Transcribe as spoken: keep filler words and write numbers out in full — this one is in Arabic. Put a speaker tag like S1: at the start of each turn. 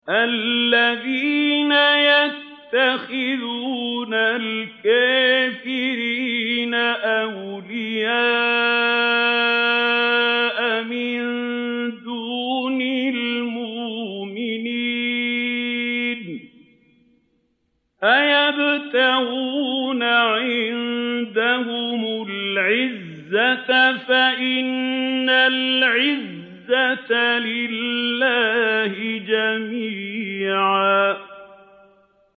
S1: الَّذِينَ يَتَّخِذُونَ الْكَافِرِينَ أَوْلِيَاءَ مِن دُونِ الْمُؤْمِنِينَ ۚ أَيَبْتَغُونَ عِندَهُمُ الْعِزَّةَ فَإِنَّ الْعِزَّةَ لِلَّهِ جَمِيعًا